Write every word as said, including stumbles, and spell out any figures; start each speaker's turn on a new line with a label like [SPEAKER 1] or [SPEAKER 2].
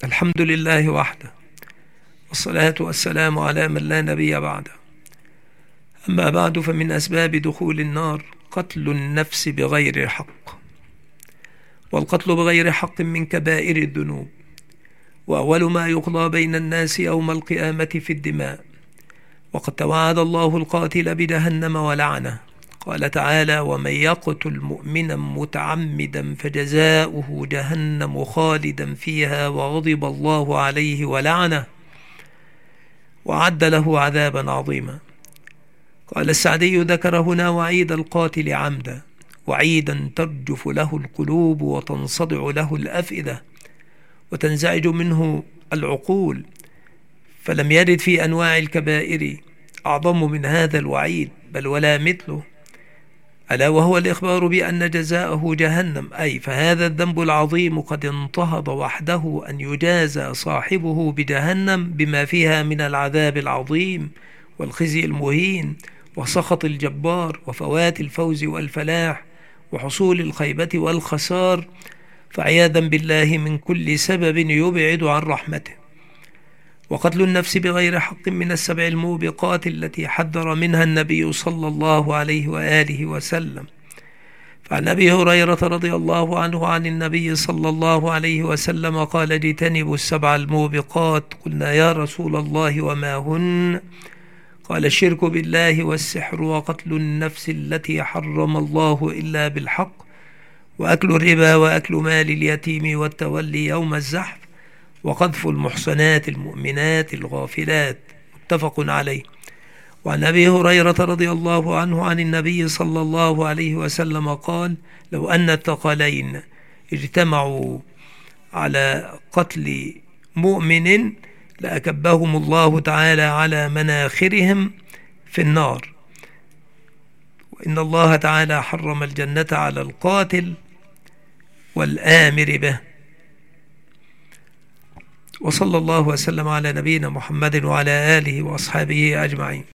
[SPEAKER 1] الحمد لله وحده، والصلاة والسلام على من لا نبي بعده. أما بعد، فمن أسباب دخول النار قتل النفس بغير حق، والقتل بغير حق من كبائر الذنوب، وأول ما يقضى بين الناس يوم القيامة في الدماء. وقد توعد الله القاتل بجهنم ولعنه، قال تعالى: ومن يقتل مؤمنا متعمدا فجزاؤه جهنم خالدا فيها وغضب الله عليه ولعنه وأعد له عذابا عظيما. قال السعدي: ذكر هنا وعيد القاتل عمدا، وعيدا ترجف له القلوب وتنصدع له الأفئدة وتنزعج منه العقول، فلم يرد في أنواع الكبائر أعظم من هذا الوعيد، بل ولا مثله، ألا وهو الإخبار بأن جزاءه جهنم. أي فهذا الذنب العظيم قد انتهض وحده أن يجازى صاحبه بجهنم بما فيها من العذاب العظيم والخزي المهين وسخط الجبار وفوات الفوز والفلاح وحصول الخيبة والخسار، فعياذا بالله من كل سبب يبعد عن رحمته. وقتل النفس بغير حق من السبع الموبقات التي حذر منها النبي صلى الله عليه وآله وسلم. فعن أبي هريرة رضي الله عنه عن النبي صلى الله عليه وسلم قال: اجتنبوا السبع الموبقات. قلنا: يا رسول الله وما هن؟ قال: الشرك بالله والسحر وقتل النفس التي حرم الله إلا بالحق وأكل الربا وأكل مال اليتيم والتولي يوم الزحف وقذف المحصنات المؤمنات الغافلات. متفق عليه. وعن أبي هريرة رضي الله عنه عن النبي صلى الله عليه وسلم قال: لو أن الثقلين اجتمعوا على قتل مؤمن لأكبهم الله تعالى على مناخرهم في النار، وإن الله تعالى حرم الجنة على القاتل والآمر به. وصلى الله وسلم على نبينا محمد وعلى آله وأصحابه أجمعين.